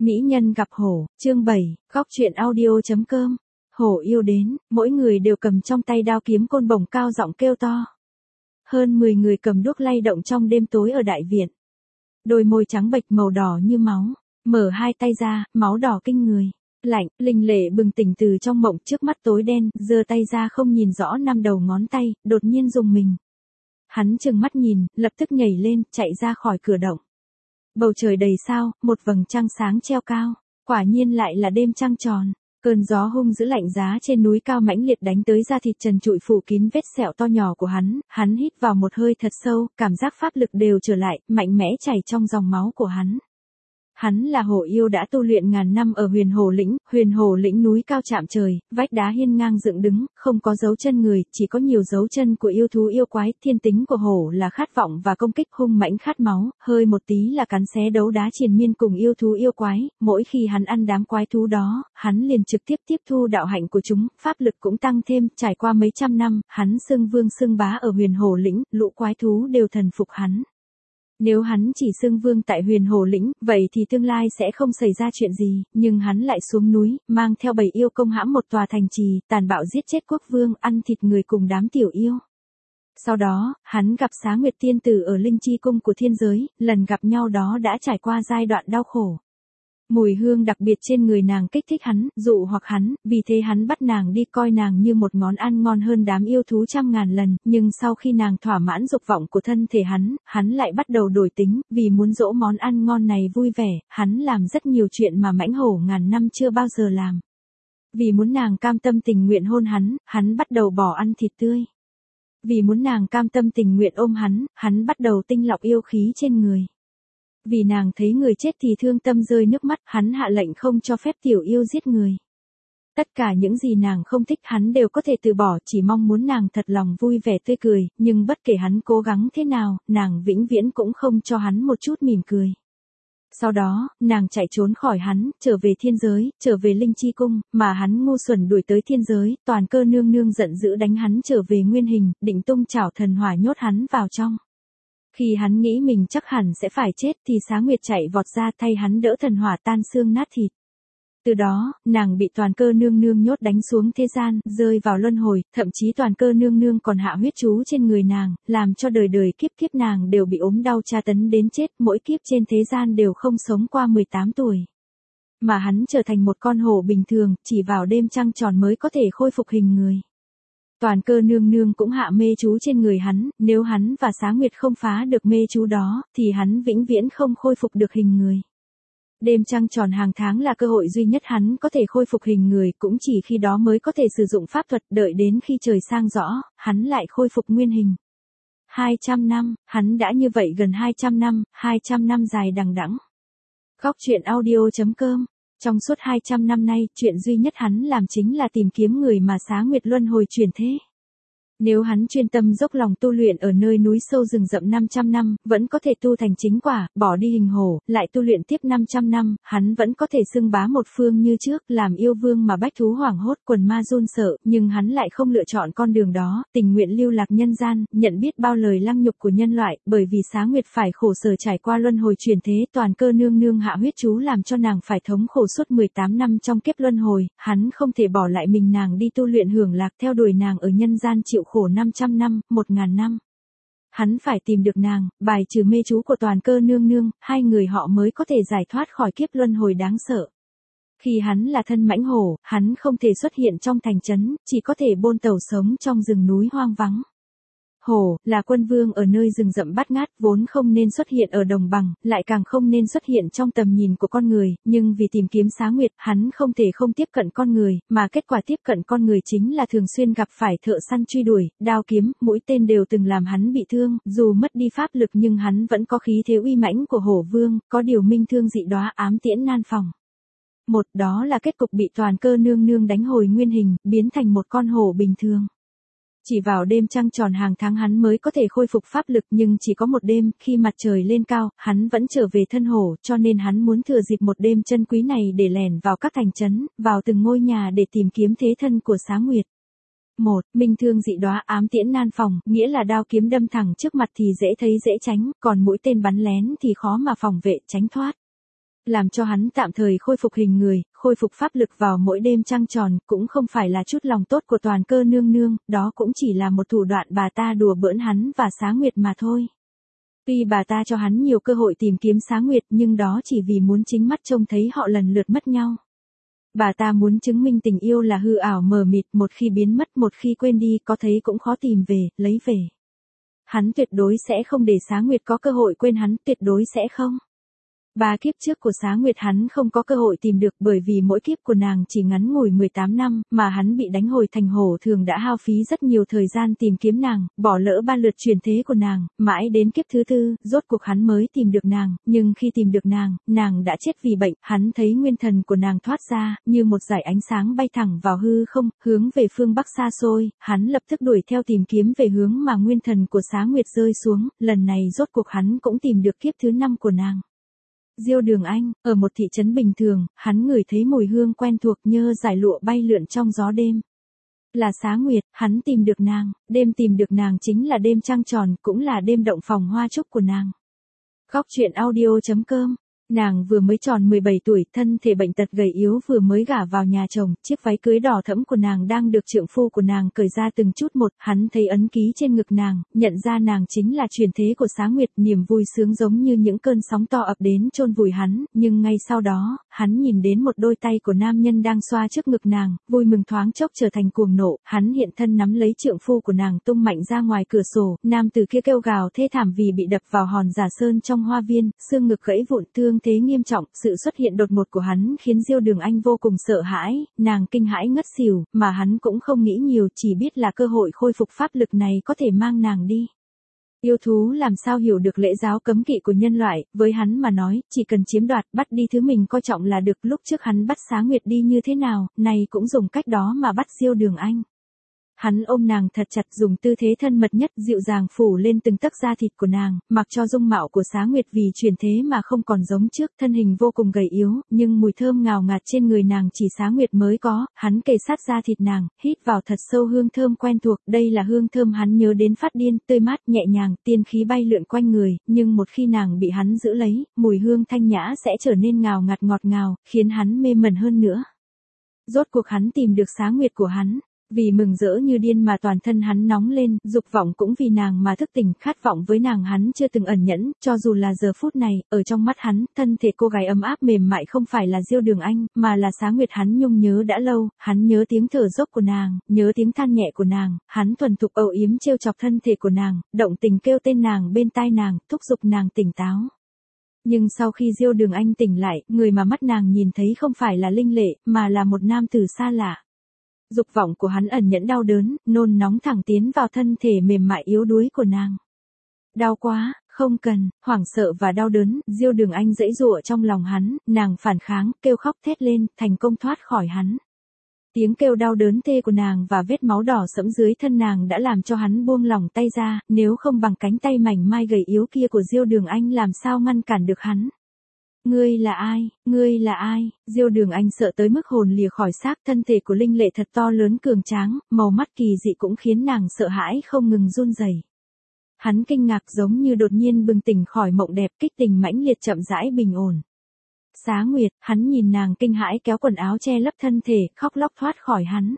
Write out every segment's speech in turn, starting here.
Mỹ nhân gặp hổ, chương 7, góc truyện audio.com. Hổ yêu đến, mỗi người đều cầm trong tay đao kiếm côn bổng cao giọng kêu to. Hơn 10 người cầm đuốc lay động trong đêm tối ở đại viện. Đôi môi trắng bệch màu đỏ như máu, mở hai tay ra, máu đỏ kinh người. Lạnh, Linh Lệ bừng tỉnh từ trong mộng, trước mắt tối đen, giơ tay ra không nhìn rõ năm đầu ngón tay, đột nhiên rùng mình. Hắn trừng mắt nhìn, lập tức nhảy lên, chạy ra khỏi cửa động. Bầu trời đầy sao, một vầng trăng sáng treo cao, quả nhiên lại là đêm trăng tròn. Cơn gió hung dữ lạnh giá trên núi cao mãnh liệt đánh tới da thịt trần trụi phủ kín vết sẹo to nhỏ của hắn hít vào một hơi thật sâu, cảm giác pháp lực đều trở lại, mạnh mẽ chảy trong dòng máu của hắn. Hắn là hổ yêu đã tu luyện ngàn năm ở huyền hồ lĩnh núi cao chạm trời, vách đá hiên ngang dựng đứng, không có dấu chân người, chỉ có nhiều dấu chân của yêu thú yêu quái. Thiên tính của hổ là khát vọng và công kích, hung mãnh khát máu, hơi một tí là cắn xé đấu đá triền miên cùng yêu thú yêu quái. Mỗi khi hắn ăn đám quái thú đó, hắn liền trực tiếp tiếp thu đạo hạnh của chúng, pháp lực cũng tăng thêm. Trải qua mấy trăm năm, hắn xưng vương xưng bá ở huyền hồ lĩnh, lũ quái thú đều thần phục hắn. Nếu hắn chỉ xưng vương tại huyền hồ lĩnh, vậy thì tương lai sẽ không xảy ra chuyện gì, nhưng hắn lại xuống núi, mang theo bầy yêu công hãm một tòa thành trì, tàn bạo giết chết quốc vương, ăn thịt người cùng đám tiểu yêu. Sau đó, hắn gặp Xá Nguyệt tiên tử ở Linh Chi cung của thiên giới, lần gặp nhau đó đã trải qua giai đoạn đau khổ. Mùi hương đặc biệt trên người nàng kích thích hắn, dụ hoặc hắn, vì thế hắn bắt nàng đi, coi nàng như một món ăn ngon hơn đám yêu thú trăm ngàn lần, nhưng sau khi nàng thỏa mãn dục vọng của thân thể hắn lại bắt đầu đổi tính, vì muốn dỗ món ăn ngon này vui vẻ, hắn làm rất nhiều chuyện mà mãnh hổ ngàn năm chưa bao giờ làm. Vì muốn nàng cam tâm tình nguyện hôn hắn bắt đầu bỏ ăn thịt tươi. Vì muốn nàng cam tâm tình nguyện ôm hắn bắt đầu tinh lọc yêu khí trên người. Vì nàng thấy người chết thì thương tâm rơi nước mắt, hắn hạ lệnh không cho phép tiểu yêu giết người. Tất cả những gì nàng không thích hắn đều có thể từ bỏ, chỉ mong muốn nàng thật lòng vui vẻ tươi cười, nhưng bất kể hắn cố gắng thế nào, nàng vĩnh viễn cũng không cho hắn một chút mỉm cười. Sau đó, nàng chạy trốn khỏi hắn, trở về thiên giới, trở về Linh Chi cung, mà hắn ngu xuẩn đuổi tới thiên giới, Toàn Cơ nương nương giận dữ đánh hắn trở về nguyên hình, định tung chảo thần hỏa nhốt hắn vào trong. Khi hắn nghĩ mình chắc hẳn sẽ phải chết thì Xá Nguyệt chạy vọt ra thay hắn đỡ thần hỏa tan xương nát thịt. Từ đó, nàng bị Toàn Cơ nương nương nhốt đánh xuống thế gian, rơi vào luân hồi, thậm chí Toàn Cơ nương nương còn hạ huyết chú trên người nàng, làm cho đời đời kiếp kiếp nàng đều bị ốm đau tra tấn đến chết, mỗi kiếp trên thế gian đều không sống qua 18 tuổi. Mà hắn trở thành một con hổ bình thường, chỉ vào đêm trăng tròn mới có thể khôi phục hình người. Toàn Cơ nương nương cũng hạ mê chú trên người hắn, nếu hắn và Xá Nguyệt không phá được mê chú đó, thì hắn vĩnh viễn không khôi phục được hình người. Đêm trăng tròn hàng tháng là cơ hội duy nhất hắn có thể khôi phục hình người, cũng chỉ khi đó mới có thể sử dụng pháp thuật, đợi đến khi trời sang rõ, hắn lại khôi phục nguyên hình. 200 năm, hắn đã như vậy gần 200 năm dài đằng đẵng. Góc truyện audio.com. Trong suốt 200 năm nay, chuyện duy nhất hắn làm chính là tìm kiếm người mà Xá Nguyệt luân hồi chuyển thế. Nếu hắn chuyên tâm dốc lòng tu luyện ở nơi núi sâu rừng rậm 500 năm, vẫn có thể tu thành chính quả, bỏ đi hình hổ, lại tu luyện tiếp 500 năm, hắn vẫn có thể xưng bá một phương như trước, làm yêu vương mà bách thú hoảng hốt, quần ma run sợ, nhưng hắn lại không lựa chọn con đường đó, tình nguyện lưu lạc nhân gian, nhận biết bao lời lăng nhục của nhân loại, bởi vì Xá Nguyệt phải khổ sở trải qua luân hồi chuyển thế, Toàn Cơ nương nương hạ huyết chú làm cho nàng phải thống khổ suốt 18 năm trong kiếp luân hồi, hắn không thể bỏ lại mình nàng đi tu luyện hưởng lạc theo đuổi nàng ở nhân gian chịu khổ 500 năm, 1000 năm. Hắn phải tìm được nàng, bài trừ mê chú của Toàn Cơ nương nương, hai người họ mới có thể giải thoát khỏi kiếp luân hồi đáng sợ. Khi hắn là thân mãnh hổ, hắn không thể xuất hiện trong thành trấn, chỉ có thể bôn tẩu sống trong rừng núi hoang vắng. Hổ, là quân vương ở nơi rừng rậm bát ngát, vốn không nên xuất hiện ở đồng bằng, lại càng không nên xuất hiện trong tầm nhìn của con người, nhưng vì tìm kiếm Xá Nguyệt, hắn không thể không tiếp cận con người, mà kết quả tiếp cận con người chính là thường xuyên gặp phải thợ săn truy đuổi, đao kiếm, mũi tên đều từng làm hắn bị thương, dù mất đi pháp lực nhưng hắn vẫn có khí thế uy mãnh của hổ vương, có điều minh thương dị đóa ám tiễn nan phòng. Một, đó là kết cục bị Toàn Cơ nương nương đánh hồi nguyên hình, biến thành một con hổ bình thường. Chỉ vào đêm trăng tròn hàng tháng hắn mới có thể khôi phục pháp lực, nhưng chỉ có một đêm, khi mặt trời lên cao, hắn vẫn trở về thân hổ, cho nên hắn muốn thừa dịp một đêm chân quý này để lẻn vào các thành trấn, vào từng ngôi nhà để tìm kiếm thế thân của Xá Nguyệt. 1. Minh thương dị đóa ám tiễn nan phòng, nghĩa là đao kiếm đâm thẳng trước mặt thì dễ thấy dễ tránh, còn mũi tên bắn lén thì khó mà phòng vệ, tránh thoát. Làm cho hắn tạm thời khôi phục hình người, khôi phục pháp lực vào mỗi đêm trăng tròn, cũng không phải là chút lòng tốt của Toàn Cơ nương nương, đó cũng chỉ là một thủ đoạn bà ta đùa bỡn hắn và Xá Nguyệt mà thôi. Tuy bà ta cho hắn nhiều cơ hội tìm kiếm Xá Nguyệt, nhưng đó chỉ vì muốn chính mắt trông thấy họ lần lượt mất nhau. Bà ta muốn chứng minh tình yêu là hư ảo mờ mịt, một khi biến mất, một khi quên đi, có thấy cũng khó tìm về, lấy về. Hắn tuyệt đối sẽ không để Xá Nguyệt có cơ hội quên hắn, tuyệt đối sẽ không. 3 kiếp trước của Xá Nguyệt hắn không có cơ hội tìm được, bởi vì mỗi kiếp của nàng chỉ ngắn ngủi 18 năm, mà hắn bị đánh hồi thành hổ thường đã hao phí rất nhiều thời gian tìm kiếm nàng, bỏ lỡ 3 lượt chuyển thế của nàng, mãi đến kiếp thứ 4, rốt cuộc hắn mới tìm được nàng, nhưng khi tìm được nàng đã chết vì bệnh, hắn thấy nguyên thần của nàng thoát ra, như một dải ánh sáng bay thẳng vào hư không, hướng về phương Bắc xa xôi, hắn lập tức đuổi theo tìm kiếm về hướng mà nguyên thần của Xá Nguyệt rơi xuống, lần này rốt cuộc hắn cũng tìm được kiếp thứ 5 của nàng. Diêu Đường Anh, ở một thị trấn bình thường, hắn ngửi thấy mùi hương quen thuộc như dải lụa bay lượn trong gió đêm. Là Xá Nguyệt, hắn tìm được nàng, đêm tìm được nàng chính là đêm trăng tròn, cũng là đêm động phòng hoa trúc của nàng. Khóc chuyện audio.com. Nàng vừa mới tròn 17 tuổi, thân thể bệnh tật gầy yếu, vừa mới gả vào nhà chồng, chiếc váy cưới đỏ thẫm của nàng đang được trượng phu của nàng cởi ra từng chút một, hắn thấy ấn ký trên ngực nàng, nhận ra nàng chính là truyền thế của Xá Nguyệt, niềm vui sướng giống như những cơn sóng to ập đến chôn vùi hắn, nhưng ngay sau đó, hắn nhìn đến một đôi tay của nam nhân đang xoa trước ngực nàng, vui mừng thoáng chốc trở thành cuồng nộ, hắn hiện thân nắm lấy trượng phu của nàng tung mạnh ra ngoài cửa sổ, nam tử kia kêu gào thê thảm vì bị đập vào hòn giả sơn trong hoa viên, xương ngực gãy vụn, thương thế nghiêm trọng, sự xuất hiện đột ngột của hắn khiến Diêu Đường Anh vô cùng sợ hãi, nàng kinh hãi ngất xỉu, mà hắn cũng không nghĩ nhiều, chỉ biết là cơ hội khôi phục pháp lực này có thể mang nàng đi. Yêu thú làm sao hiểu được lễ giáo cấm kỵ của nhân loại, với hắn mà nói, chỉ cần chiếm đoạt, bắt đi thứ mình coi trọng là được, lúc trước hắn bắt Xá Nguyệt đi như thế nào, này cũng dùng cách đó mà bắt Diêu Đường Anh. Hắn ôm nàng thật chặt, dùng tư thế thân mật nhất, dịu dàng phủ lên từng tấc da thịt của nàng, mặc cho dung mạo của Xá Nguyệt vì chuyển thế mà không còn giống trước, thân hình vô cùng gầy yếu, nhưng mùi thơm ngào ngạt trên người nàng chỉ Xá Nguyệt mới có, hắn kề sát da thịt nàng, hít vào thật sâu hương thơm quen thuộc, đây là hương thơm hắn nhớ đến phát điên, tươi mát, nhẹ nhàng, tiên khí bay lượn quanh người, nhưng một khi nàng bị hắn giữ lấy, mùi hương thanh nhã sẽ trở nên ngào ngạt ngọt ngào, khiến hắn mê mẩn hơn nữa. Rốt cuộc hắn tìm được Xá Nguyệt của hắn. Vì mừng rỡ như điên mà toàn thân hắn nóng lên, dục vọng cũng vì nàng mà thức tỉnh, khát vọng với nàng hắn chưa từng ẩn nhẫn, cho dù là giờ phút này, ở trong mắt hắn, thân thể cô gái ấm áp mềm mại không phải là Diêu Đường Anh, mà là Xá Nguyệt hắn nhung nhớ đã lâu, hắn nhớ tiếng thở dốc của nàng, nhớ tiếng than nhẹ của nàng, hắn thuần thục âu yếm trêu chọc thân thể của nàng, động tình kêu tên nàng bên tai nàng, thúc giục nàng tỉnh táo. Nhưng sau khi Diêu Đường Anh tỉnh lại, người mà mắt nàng nhìn thấy không phải là Linh Lệ, mà là một nam tử xa lạ. Dục vọng của hắn ẩn nhẫn đau đớn, nôn nóng thẳng tiến vào thân thể mềm mại yếu đuối của nàng. Đau quá, không cần, hoảng sợ và đau đớn, Diêu Đường Anh giãy giụa trong lòng hắn, nàng phản kháng, kêu khóc thét lên, thành công thoát khỏi hắn. Tiếng kêu đau đớn tê của nàng và vết máu đỏ sẫm dưới thân nàng đã làm cho hắn buông lỏng tay ra, nếu không bằng cánh tay mảnh mai gầy yếu kia của Diêu Đường Anh làm sao ngăn cản được hắn. Ngươi là ai, ngươi là ai, Diêu Đường Anh sợ tới mức hồn lìa khỏi xác, thân thể của Linh Lệ thật to lớn cường tráng, màu mắt kỳ dị cũng khiến nàng sợ hãi không ngừng run rẩy. Hắn kinh ngạc giống như đột nhiên bừng tỉnh khỏi mộng đẹp, kích tình mãnh liệt chậm rãi bình ổn. Xá Nguyệt, hắn nhìn nàng kinh hãi kéo quần áo che lấp thân thể, khóc lóc thoát khỏi hắn.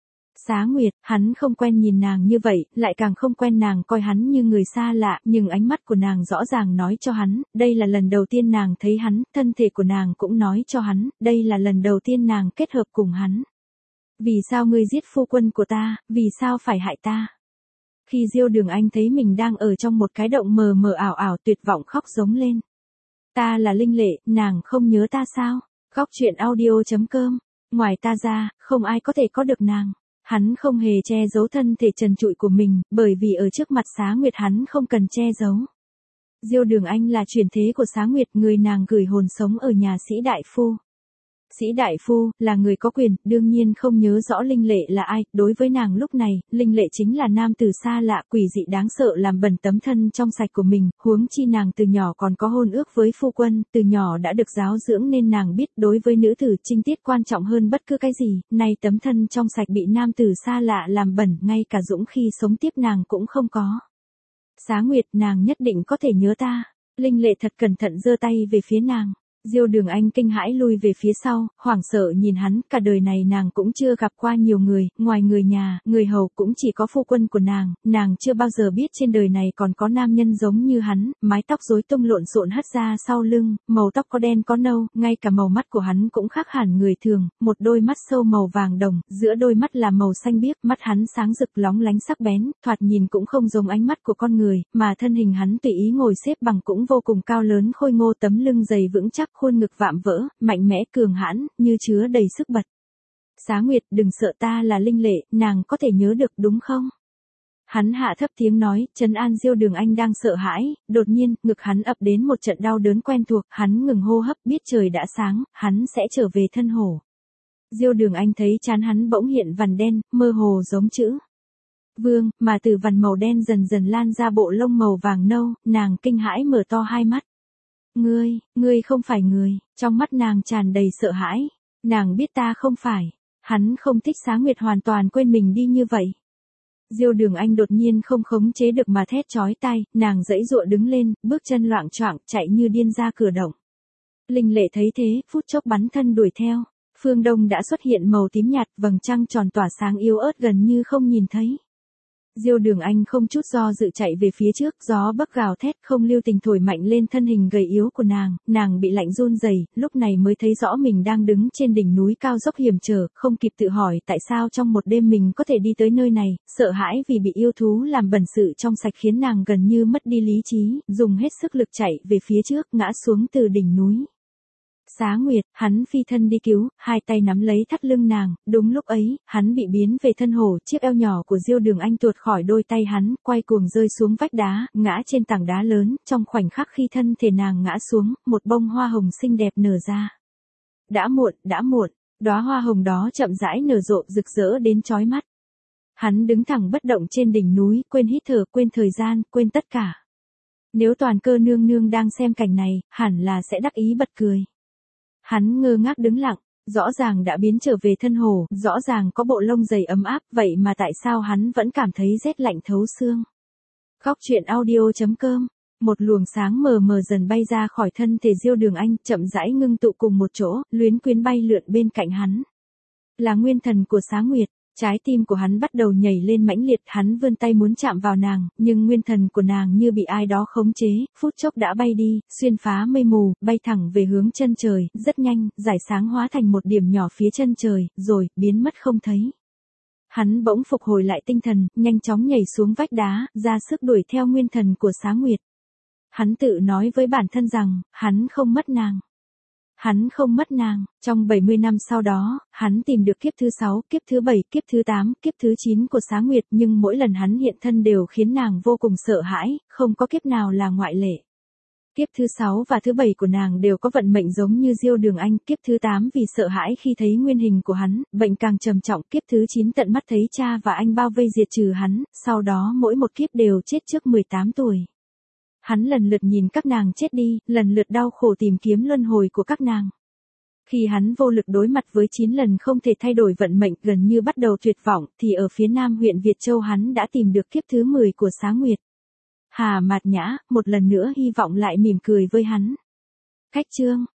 Xá Nguyệt, hắn không quen nhìn nàng như vậy, lại càng không quen nàng coi hắn như người xa lạ, nhưng ánh mắt của nàng rõ ràng nói cho hắn, đây là lần đầu tiên nàng thấy hắn, thân thể của nàng cũng nói cho hắn, đây là lần đầu tiên nàng kết hợp cùng hắn. Vì sao ngươi giết phu quân của ta, vì sao phải hại ta? Khi Diêu Đường Anh thấy mình đang ở trong một cái động mờ mờ ảo ảo, tuyệt vọng khóc giống lên. Ta là Linh Lệ, nàng không nhớ ta sao? Khóc chuyện audio.com. Ngoài ta ra, không ai có thể có được nàng. Hắn không hề che giấu thân thể trần trụi của mình, bởi vì ở trước mặt Xá Nguyệt hắn không cần che giấu. Diêu Đường Anh là chuyển thế của Xá Nguyệt, người nàng gửi hồn sống ở nhà Sĩ Đại Phu. Sĩ Đại Phu, là người có quyền, đương nhiên không nhớ rõ Linh Lệ là ai, đối với nàng lúc này, Linh Lệ chính là nam tử xa lạ, quỷ dị đáng sợ làm bẩn tấm thân trong sạch của mình, huống chi nàng từ nhỏ còn có hôn ước với phu quân, từ nhỏ đã được giáo dưỡng nên nàng biết đối với nữ tử trinh tiết quan trọng hơn bất cứ cái gì, nay tấm thân trong sạch bị nam tử xa lạ làm bẩn, ngay cả dũng khi sống tiếp nàng cũng không có. Xá Nguyệt, nàng nhất định có thể nhớ ta. Linh Lệ thật cẩn thận giơ tay về phía nàng. Diêu Đường Anh kinh hãi lui về phía sau, hoảng sợ nhìn hắn, cả đời này nàng cũng chưa gặp qua nhiều người, ngoài người nhà, người hầu cũng chỉ có phu quân của nàng chưa bao giờ biết trên đời này còn có nam nhân giống như hắn, mái tóc rối tung lộn xộn hất ra sau lưng, màu tóc có đen có nâu, ngay cả màu mắt của hắn cũng khác hẳn người thường, một đôi mắt sâu màu vàng đồng, giữa đôi mắt là màu xanh biếc, mắt hắn sáng rực lóng lánh sắc bén, thoạt nhìn cũng không giống ánh mắt của con người, mà thân hình hắn tùy ý ngồi xếp bằng cũng vô cùng cao lớn khôi ngô, tấm lưng dày vững chắc, khuôn ngực vạm vỡ, mạnh mẽ cường hãn, như chứa đầy sức bật. Xá Nguyệt, đừng sợ, ta là Linh Lệ, nàng có thể nhớ được đúng không? Hắn hạ thấp tiếng nói, trấn an Diêu Đường Anh đang sợ hãi, đột nhiên, ngực hắn ập đến một trận đau đớn quen thuộc, hắn ngừng hô hấp, biết trời đã sáng, hắn sẽ trở về thân hồ. Diêu Đường Anh thấy trán hắn bỗng hiện vằn đen, mơ hồ giống chữ Vương, mà từ vằn màu đen dần dần lan ra bộ lông màu vàng nâu, nàng kinh hãi mở to hai mắt. Ngươi không phải người, trong mắt nàng tràn đầy sợ hãi, nàng biết ta không phải, hắn không thích Xá Nguyệt hoàn toàn quên mình đi như vậy. Diêu Đường Anh đột nhiên không khống chế được mà thét chói tai, nàng giãy giụa đứng lên, bước chân loạng choạng, chạy như điên ra cửa động. Linh Lệ thấy thế, phút chốc bắn thân đuổi theo, phương đông đã xuất hiện màu tím nhạt, vầng trăng tròn tỏa sáng yếu ớt gần như không nhìn thấy. Diêu Đường Anh không chút do dự chạy về phía trước, gió bấc gào thét không lưu tình thổi mạnh lên thân hình gầy yếu của nàng bị lạnh run rẩy, lúc này mới thấy rõ mình đang đứng trên đỉnh núi cao dốc hiểm trở, không kịp tự hỏi tại sao trong một đêm mình có thể đi tới nơi này, sợ hãi vì bị yêu thú làm bẩn sự trong sạch khiến nàng gần như mất đi lý trí, dùng hết sức lực chạy về phía trước, ngã xuống từ đỉnh núi. Xá Nguyệt, hắn phi thân đi cứu, hai tay nắm lấy thắt lưng nàng, đúng lúc ấy, hắn bị biến về thân hồ, chiếc eo nhỏ của Diêu Đường Anh tuột khỏi đôi tay hắn, quay cuồng rơi xuống vách đá, ngã trên tảng đá lớn, trong khoảnh khắc khi thân thể nàng ngã xuống, một bông hoa hồng xinh đẹp nở ra. Đã muộn, đóa hoa hồng đó chậm rãi nở rộ rực rỡ đến chói mắt. Hắn đứng thẳng bất động trên đỉnh núi, quên hít thở, quên thời gian, quên tất cả. Nếu Toàn Cơ nương nương đang xem cảnh này, hẳn là sẽ đắc ý bật cười. Hắn ngơ ngác đứng lặng, rõ ràng đã biến trở về thân hồ, rõ ràng có bộ lông dày ấm áp, vậy mà tại sao hắn vẫn cảm thấy rét lạnh thấu xương. Góc truyện audio.com, một luồng sáng mờ mờ dần bay ra khỏi thân thể Diêu Đường Anh, chậm rãi ngưng tụ cùng một chỗ, luyến quyến bay lượn bên cạnh hắn. Là nguyên thần của Xá Nguyệt. Trái tim của hắn bắt đầu nhảy lên mãnh liệt, hắn vươn tay muốn chạm vào nàng, nhưng nguyên thần của nàng như bị ai đó khống chế, phút chốc đã bay đi, xuyên phá mây mù, bay thẳng về hướng chân trời, rất nhanh, rải sáng hóa thành một điểm nhỏ phía chân trời, rồi, biến mất không thấy. Hắn bỗng phục hồi lại tinh thần, nhanh chóng nhảy xuống vách đá, ra sức đuổi theo nguyên thần của Xá Nguyệt. Hắn tự nói với bản thân rằng, hắn không mất nàng. Hắn không mất nàng, trong 70 năm sau đó, hắn tìm được kiếp thứ 6, kiếp thứ 7, kiếp thứ 8, kiếp thứ 9 của Xá Nguyệt, nhưng mỗi lần hắn hiện thân đều khiến nàng vô cùng sợ hãi, không có kiếp nào là ngoại lệ. Kiếp thứ 6 và thứ 7 của nàng đều có vận mệnh giống như Diêu Đường Anh, kiếp thứ 8 vì sợ hãi khi thấy nguyên hình của hắn, bệnh càng trầm trọng, kiếp thứ 9 tận mắt thấy cha và anh bao vây diệt trừ hắn, sau đó mỗi một kiếp đều chết trước 18 tuổi. Hắn lần lượt nhìn các nàng chết đi, lần lượt đau khổ tìm kiếm luân hồi của các nàng. Khi hắn vô lực đối mặt với 9 lần không thể thay đổi vận mệnh gần như bắt đầu tuyệt vọng, thì ở phía nam huyện Việt Châu hắn đã tìm được kiếp thứ 10 của Xá Nguyệt. Hà Mạt Nhã, một lần nữa hy vọng lại mỉm cười với hắn. Cách chương